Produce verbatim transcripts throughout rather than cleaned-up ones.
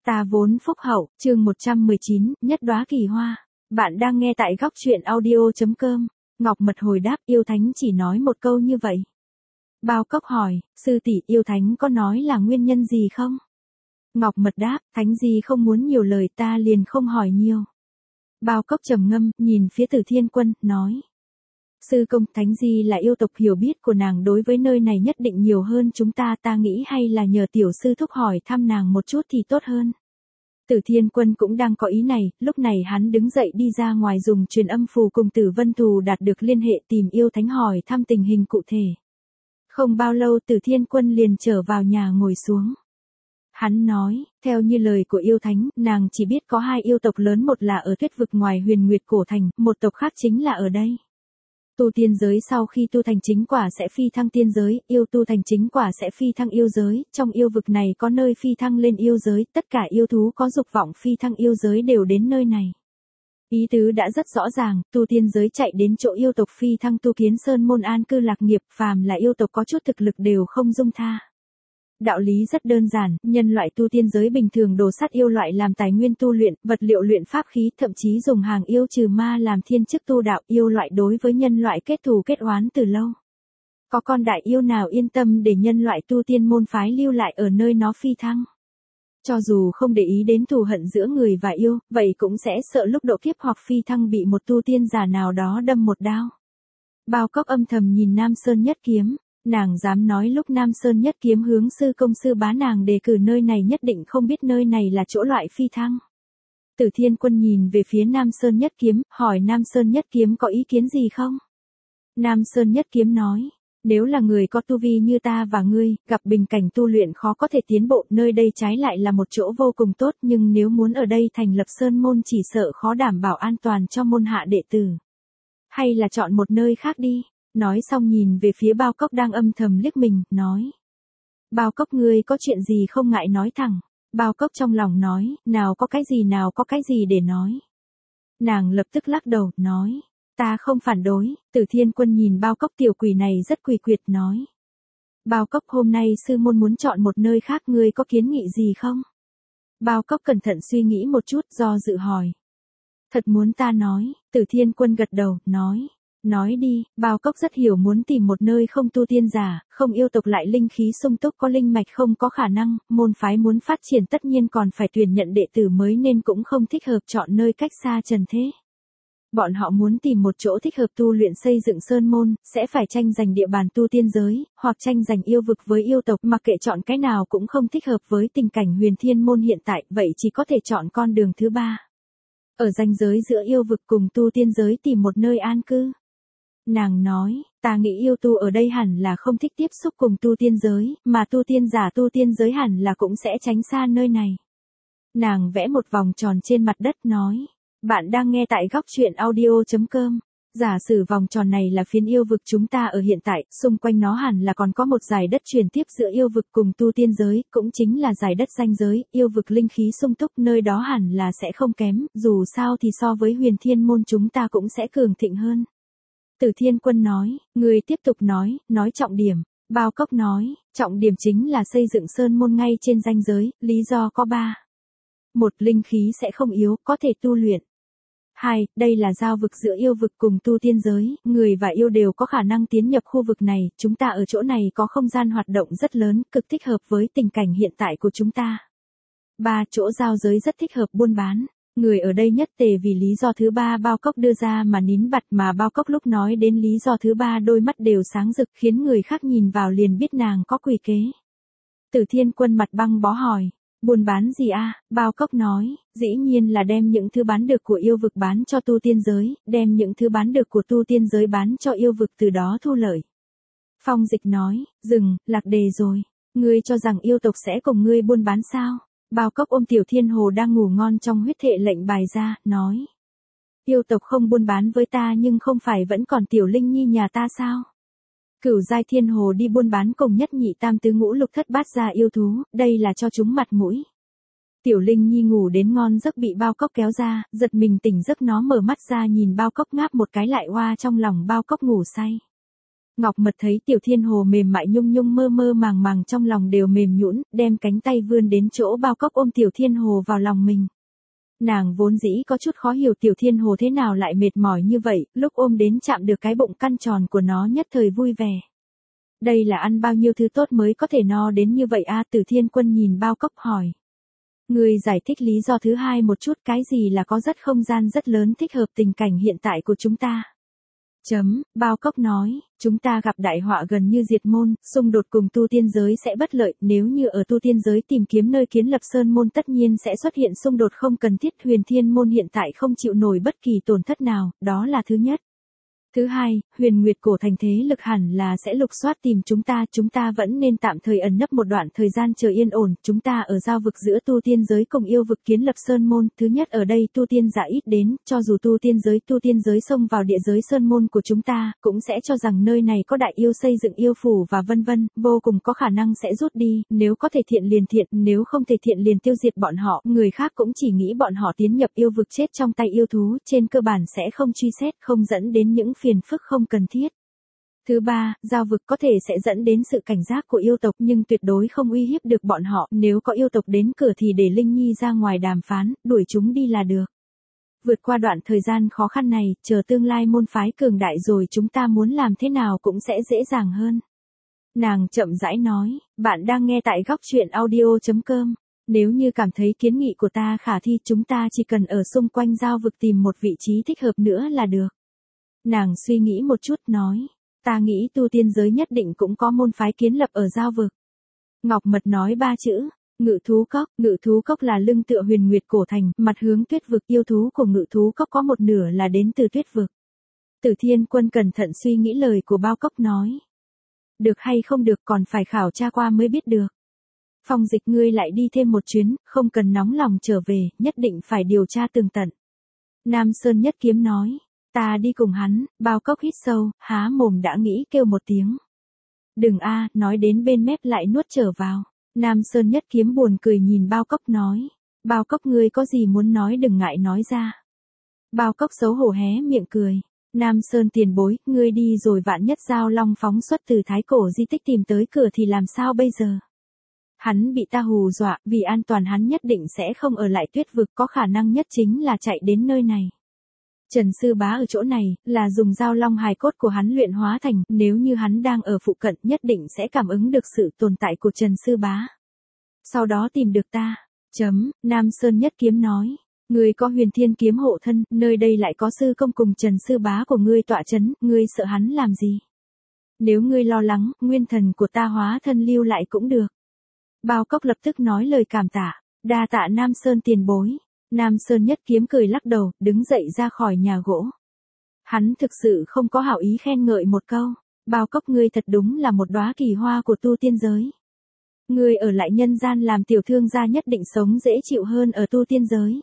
Ta vốn phúc hậu, chương một trăm mười chín, nhất đóa kỳ hoa. Bạn đang nghe tại góc truyện audio chấm com. Ngọc Mật hồi đáp, yêu thánh chỉ nói một câu như vậy. Bao Cốc hỏi, sư tỷ, yêu thánh có nói là nguyên nhân gì không? Ngọc Mật đáp, thánh gì không muốn nhiều lời, ta liền không hỏi nhiều. Bao Cốc trầm ngâm, nhìn phía Tử Thiên Quân, nói. Sư công, thánh gì là yêu tộc, hiểu biết của nàng đối với nơi này nhất định nhiều hơn chúng ta, ta nghĩ hay là nhờ tiểu sư thúc hỏi thăm nàng một chút thì tốt hơn. Tử Thiên Quân cũng đang có ý này, lúc này hắn đứng dậy đi ra ngoài dùng truyền âm phù cùng Tử Vân Thù đạt được liên hệ tìm yêu thánh hỏi thăm tình hình cụ thể. Không bao lâu Tử Thiên Quân liền trở vào nhà ngồi xuống. Hắn nói, theo như lời của yêu thánh, nàng chỉ biết có hai yêu tộc lớn, một là ở tuyết vực ngoài Huyền Nguyệt Cổ Thành, một tộc khác chính là ở đây. Tu tiên giới sau khi tu thành chính quả sẽ phi thăng tiên giới, yêu tu thành chính quả sẽ phi thăng yêu giới, trong yêu vực này có nơi phi thăng lên yêu giới, tất cả yêu thú có dục vọng phi thăng yêu giới đều đến nơi này. Ý tứ đã rất rõ ràng, tu tiên giới chạy đến chỗ yêu tộc phi thăng tu kiến sơn môn an cư lạc nghiệp, phàm là yêu tộc có chút thực lực đều không dung tha. Đạo lý rất đơn giản, nhân loại tu tiên giới bình thường đồ sắt yêu loại làm tài nguyên tu luyện, vật liệu luyện pháp khí, thậm chí dùng hàng yêu trừ ma làm thiên chức tu đạo, yêu loại đối với nhân loại kết thù kết oán từ lâu. Có con đại yêu nào yên tâm để nhân loại tu tiên môn phái lưu lại ở nơi nó phi thăng? Cho dù không để ý đến thù hận giữa người và yêu, vậy cũng sẽ sợ lúc độ kiếp hoặc phi thăng bị một tu tiên giả nào đó đâm một đao. Bao Cốc âm thầm nhìn Nam Sơn Nhất Kiếm. Nàng dám nói lúc Nam Sơn Nhất Kiếm hướng sư công sư bá nàng đề cử nơi này nhất định không biết nơi này là chỗ loại phi thăng. Tử Thiên Quân nhìn về phía Nam Sơn Nhất Kiếm, hỏi Nam Sơn Nhất Kiếm có ý kiến gì không? Nam Sơn Nhất Kiếm nói, nếu là người có tu vi như ta và ngươi, gặp bình cảnh tu luyện khó có thể tiến bộ, nơi đây trái lại là một chỗ vô cùng tốt, nhưng nếu muốn ở đây thành lập sơn môn chỉ sợ khó đảm bảo an toàn cho môn hạ đệ tử. Hay là chọn một nơi khác đi. Nói xong nhìn về phía Bao Cốc đang âm thầm liếc mình, nói. Bao Cốc, ngươi có chuyện gì không ngại nói thẳng. Bao Cốc trong lòng nói, nào có cái gì nào có cái gì để nói. Nàng lập tức lắc đầu, nói. Ta không phản đối. Tử Thiên Quân nhìn Bao Cốc tiểu quỷ này rất quỷ quyệt, nói. Bao Cốc, hôm nay sư môn muốn chọn một nơi khác, ngươi có kiến nghị gì không? Bao Cốc cẩn thận suy nghĩ một chút, do dự hỏi. Thật muốn ta nói. Tử Thiên Quân gật đầu, nói. Nói đi. Bao Cốc rất hiểu muốn tìm một nơi không tu tiên giả, không yêu tộc lại linh khí sung túc, có linh mạch không có khả năng, môn phái muốn phát triển tất nhiên còn phải tuyển nhận đệ tử mới nên cũng không thích hợp chọn nơi cách xa trần thế. Bọn họ muốn tìm một chỗ thích hợp tu luyện xây dựng sơn môn, sẽ phải tranh giành địa bàn tu tiên giới, hoặc tranh giành yêu vực với yêu tộc, mặc kệ chọn cái nào cũng không thích hợp với tình cảnh Huyền Thiên môn hiện tại, vậy chỉ có thể chọn con đường thứ ba. Ở ranh giới giữa yêu vực cùng tu tiên giới tìm một nơi an cư. Nàng nói, ta nghĩ yêu tu ở đây hẳn là không thích tiếp xúc cùng tu tiên giới, mà tu tiên giả tu tiên giới hẳn là cũng sẽ tránh xa nơi này. Nàng vẽ một vòng tròn trên mặt đất, nói, bạn đang nghe tại góc truyện audio chấm com. Giả sử vòng tròn này là phiến yêu vực chúng ta ở hiện tại, xung quanh nó hẳn là còn có một dải đất truyền tiếp giữa yêu vực cùng tu tiên giới, cũng chính là dải đất ranh giới, yêu vực linh khí sung túc, nơi đó hẳn là sẽ không kém, dù sao thì so với Huyền Thiên môn chúng ta cũng sẽ cường thịnh hơn. Tử Thiên Quân nói, người tiếp tục nói, nói trọng điểm. Bao Cốc nói, trọng điểm chính là xây dựng sơn môn ngay trên ranh giới, lý do có ba. Một, linh khí sẽ không yếu, có thể tu luyện. Hai, đây là giao vực giữa yêu vực cùng tu tiên giới, người và yêu đều có khả năng tiến nhập khu vực này, chúng ta ở chỗ này có không gian hoạt động rất lớn, cực thích hợp với tình cảnh hiện tại của chúng ta. Ba, chỗ giao giới rất thích hợp buôn bán. Người ở đây nhất tề vì lý do thứ ba Bao Cốc đưa ra mà nín bặt, mà Bao Cốc lúc nói đến lý do thứ ba đôi mắt đều sáng rực, khiến người khác nhìn vào liền biết nàng có quỷ kế. Tử Thiên Quân mặt băng bó hỏi, buôn bán gì a? Bao Cốc nói, dĩ nhiên là đem những thứ bán được của yêu vực bán cho tu tiên giới, đem những thứ bán được của tu tiên giới bán cho yêu vực, từ đó thu lợi. Phong Dịch nói, dừng, lạc đề rồi, ngươi cho rằng yêu tộc sẽ cùng ngươi buôn bán sao? Bao Cốc ôm Tiểu Thiên Hồ đang ngủ ngon trong huyết thệ lệnh bài ra, nói. Yêu tộc không buôn bán với ta nhưng không phải vẫn còn Tiểu Linh Nhi nhà ta sao? Cửu giai Thiên Hồ đi buôn bán cùng nhất nhị tam tứ ngũ lục thất bát gia yêu thú, đây là cho chúng mặt mũi. Tiểu Linh Nhi ngủ đến ngon giấc bị Bao Cốc kéo ra, giật mình tỉnh giấc nó mở mắt ra nhìn Bao Cốc ngáp một cái lại oa trong lòng Bao Cốc ngủ say. Ngọc Mật thấy Tiểu Thiên Hồ mềm mại nhung nhung mơ mơ màng màng trong lòng đều mềm nhũn, đem cánh tay vươn đến chỗ bao cốc ôm Tiểu Thiên Hồ vào lòng mình. Nàng vốn dĩ có chút khó hiểu Tiểu Thiên Hồ thế nào lại mệt mỏi như vậy, lúc ôm đến chạm được cái bụng căn tròn của nó nhất thời vui vẻ. Đây là ăn bao nhiêu thứ tốt mới có thể no đến như vậy a? Từ Thiên Quân nhìn bao cốc hỏi. Người giải thích lý do thứ hai một chút, cái gì là có rất không gian rất lớn thích hợp tình cảnh hiện tại của chúng ta. Chấm, bao cốc nói, chúng ta gặp đại họa gần như diệt môn, xung đột cùng tu tiên giới sẽ bất lợi, nếu như ở tu tiên giới tìm kiếm nơi kiến lập sơn môn tất nhiên sẽ xuất hiện xung đột không cần thiết, Huyền Thiên môn hiện tại không chịu nổi bất kỳ tổn thất nào, đó là thứ nhất. Thứ hai, Huyền Nguyệt cổ thành thế lực hẳn là sẽ lục soát tìm chúng ta, chúng ta vẫn nên tạm thời ẩn nấp một đoạn thời gian chờ yên ổn, chúng ta ở giao vực giữa tu tiên giới cùng yêu vực kiến lập sơn môn, thứ nhất ở đây tu tiên giả ít đến, cho dù tu tiên giới tu tiên giới xông vào địa giới sơn môn của chúng ta, cũng sẽ cho rằng nơi này có đại yêu xây dựng yêu phủ và vân vân, vô cùng có khả năng sẽ rút đi, nếu có thể thiện liền thiện, nếu không thể thiện liền tiêu diệt bọn họ, người khác cũng chỉ nghĩ bọn họ tiến nhập yêu vực chết trong tay yêu thú, trên cơ bản sẽ không truy xét, không dẫn đến những phiền phức không cần thiết. Thứ ba, giao vực có thể sẽ dẫn đến sự cảnh giác của yêu tộc nhưng tuyệt đối không uy hiếp được bọn họ, nếu có yêu tộc đến cửa thì để Linh Nhi ra ngoài đàm phán, đuổi chúng đi là được. Vượt qua đoạn thời gian khó khăn này, chờ tương lai môn phái cường đại rồi chúng ta muốn làm thế nào cũng sẽ dễ dàng hơn. Nàng chậm rãi nói, bạn đang nghe tại góc truyện audio chấm com. Nếu như cảm thấy kiến nghị của ta khả thi chúng ta chỉ cần ở xung quanh giao vực tìm một vị trí thích hợp nữa là được. Nàng suy nghĩ một chút nói, ta nghĩ tu tiên giới nhất định cũng có môn phái kiến lập ở giao vực. Ngọc Mật nói ba chữ, Ngự Thú Cốc, Ngự Thú Cốc là lưng tựa Huyền Nguyệt cổ thành, mặt hướng tuyết vực, yêu thú của Ngự Thú Cốc có một nửa là đến từ tuyết vực. Tử Thiên Quân cẩn thận suy nghĩ lời của bao cốc nói. Được hay không được còn phải khảo tra qua mới biết được. Phong Dịch ngươi lại đi thêm một chuyến, không cần nóng lòng trở về, nhất định phải điều tra tường tận. Nam Sơn Nhất Kiếm nói. Ta đi cùng hắn, bao cốc hít sâu, há mồm đã nghĩ kêu một tiếng. Đừng a, nói đến bên mép lại nuốt trở vào. Nam Sơn Nhất Kiếm buồn cười nhìn bao cốc nói. Bao cốc ngươi có gì muốn nói đừng ngại nói ra. Bao cốc xấu hổ hé miệng cười. Nam Sơn tiền bối, ngươi đi rồi vạn nhất giao long phóng xuất từ thái cổ di tích tìm tới cửa thì làm sao bây giờ? Hắn bị ta hù dọa, vì an toàn hắn nhất định sẽ không ở lại tuyết vực, có khả năng nhất chính là chạy đến nơi này. Trần Sư Bá ở chỗ này, là dùng giao long hài cốt của hắn luyện hóa thành, nếu như hắn đang ở phụ cận nhất định sẽ cảm ứng được sự tồn tại của Trần Sư Bá. Sau đó tìm được ta. Chấm, Nam Sơn Nhất Kiếm nói. Ngươi có Huyền Thiên kiếm hộ thân, nơi đây lại có sư công cùng Trần Sư Bá của ngươi tọa chấn, ngươi sợ hắn làm gì? Nếu ngươi lo lắng, nguyên thần của ta hóa thân lưu lại cũng được. Bao Cốc lập tức nói lời cảm tạ, đa tạ Nam Sơn tiền bối. Nam Sơn Nhất Kiếm cười lắc đầu, đứng dậy ra khỏi nhà gỗ. Hắn thực sự không có hảo ý khen ngợi một câu, Bao Cốc ngươi thật đúng là một đóa kỳ hoa của tu tiên giới. Ngươi ở lại nhân gian làm tiểu thương gia nhất định sống dễ chịu hơn ở tu tiên giới.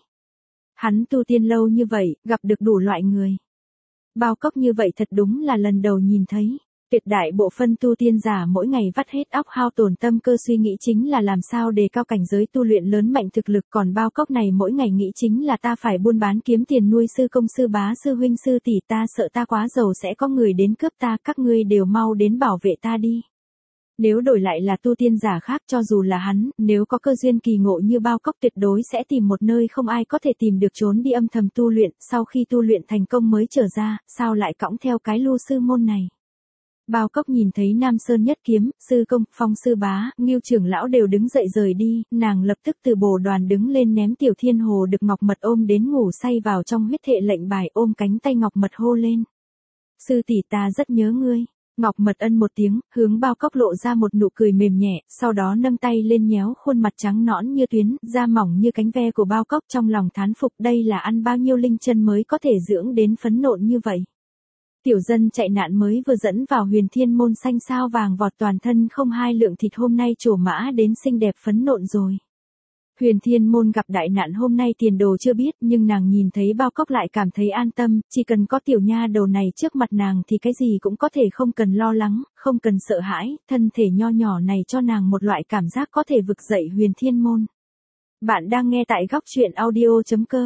Hắn tu tiên lâu như vậy, gặp được đủ loại người. Bao Cốc như vậy thật đúng là lần đầu nhìn thấy. Tuyệt đại bộ phân tu tiên giả mỗi ngày vắt hết óc hao tổn tâm cơ suy nghĩ chính là làm sao đề cao cảnh giới tu luyện lớn mạnh thực lực, còn Bao Cốc này mỗi ngày nghĩ chính là ta phải buôn bán kiếm tiền nuôi sư công sư bá sư huynh sư tỷ, ta sợ ta quá giàu sẽ có người đến cướp ta, các ngươi đều mau đến bảo vệ ta đi. Nếu đổi lại là tu tiên giả khác cho dù là hắn, nếu có cơ duyên kỳ ngộ như Bao Cốc tuyệt đối sẽ tìm một nơi không ai có thể tìm được trốn đi âm thầm tu luyện, sau khi tu luyện thành công mới trở ra, sao lại cõng theo cái lu sư môn này. Bao Cốc nhìn thấy Nam Sơn Nhất Kiếm, sư công, Phong sư bá, Ngưu trưởng lão đều đứng dậy rời đi, nàng lập tức từ bồ đoàn đứng lên ném Tiểu Thiên Hồ được Ngọc Mật ôm đến ngủ say vào trong huyết thệ lệnh bài, ôm cánh tay Ngọc Mật hô lên. Sư tỷ ta rất nhớ ngươi. Ngọc Mật ân một tiếng, hướng Bao Cốc lộ ra một nụ cười mềm nhẹ, sau đó nâng tay lên nhéo khuôn mặt trắng nõn như tuyến, da mỏng như cánh ve của Bao Cốc, trong lòng thán phục đây là ăn bao nhiêu linh chân mới có thể dưỡng đến phấn nộn như vậy. Tiểu dân chạy nạn mới vừa dẫn vào Huyền Thiên môn xanh sao vàng vọt toàn thân không hai lượng thịt hôm nay trổ mã đến xinh đẹp phấn nộn rồi. Huyền Thiên môn gặp đại nạn hôm nay tiền đồ chưa biết nhưng nàng nhìn thấy Bao Cốc lại cảm thấy an tâm, chỉ cần có tiểu nha đầu này trước mặt nàng thì cái gì cũng có thể không cần lo lắng, không cần sợ hãi, thân thể nho nhỏ này cho nàng một loại cảm giác có thể vực dậy Huyền Thiên môn. Bạn đang nghe tại góc truyện audio chấm com.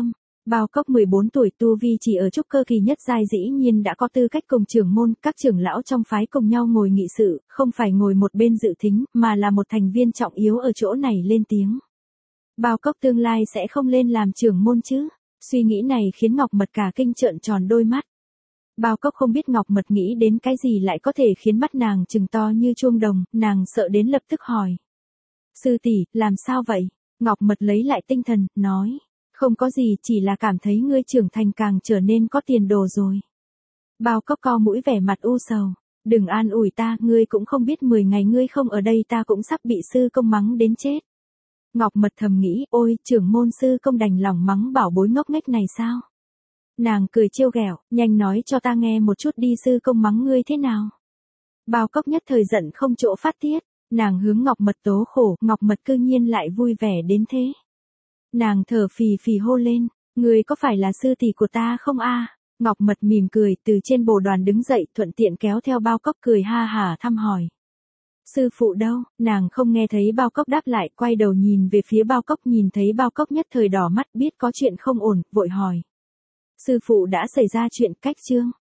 Bao Cốc mười bốn tuổi tu vi chỉ ở trúc cơ kỳ nhất giai dĩ nhiên đã có tư cách cùng trưởng môn, các trưởng lão trong phái cùng nhau ngồi nghị sự, không phải ngồi một bên dự thính, mà là một thành viên trọng yếu ở chỗ này lên tiếng. Bao Cốc tương lai sẽ không lên làm trưởng môn chứ? Suy nghĩ này khiến Ngọc Mật cả kinh trợn tròn đôi mắt. Bao Cốc không biết Ngọc Mật nghĩ đến cái gì lại có thể khiến mắt nàng trừng to như chuông đồng, nàng sợ đến lập tức hỏi. Sư tỷ, làm sao vậy? Ngọc Mật lấy lại tinh thần, nói. Không có gì, chỉ là cảm thấy ngươi trưởng thành càng trở nên có tiền đồ rồi. Bao Cốc co mũi vẻ mặt u sầu. Đừng an ủi ta, ngươi cũng không biết mười ngày ngươi không ở đây ta cũng sắp bị sư công mắng đến chết. Ngọc Mật thầm nghĩ, ôi, trưởng môn sư công đành lòng mắng bảo bối ngốc nghếch này sao? Nàng cười trêu ghẹo, nhanh nói cho ta nghe một chút đi, sư công mắng ngươi thế nào? Bao Cốc nhất thời giận không chỗ phát tiết, nàng hướng Ngọc Mật tố khổ, Ngọc Mật cư nhiên lại vui vẻ đến thế. Nàng thở phì phì hô lên, ngươi có phải là sư tỷ của ta không a? Ngọc Mật mỉm cười, từ trên bồ đoàn đứng dậy, thuận tiện kéo theo Bao Cốc cười ha hả thăm hỏi. Sư phụ đâu? Nàng không nghe thấy Bao Cốc đáp lại, quay đầu nhìn về phía Bao Cốc, nhìn thấy Bao Cốc nhất thời đỏ mắt, biết có chuyện không ổn, vội hỏi. Sư phụ đã xảy ra chuyện, cách chương.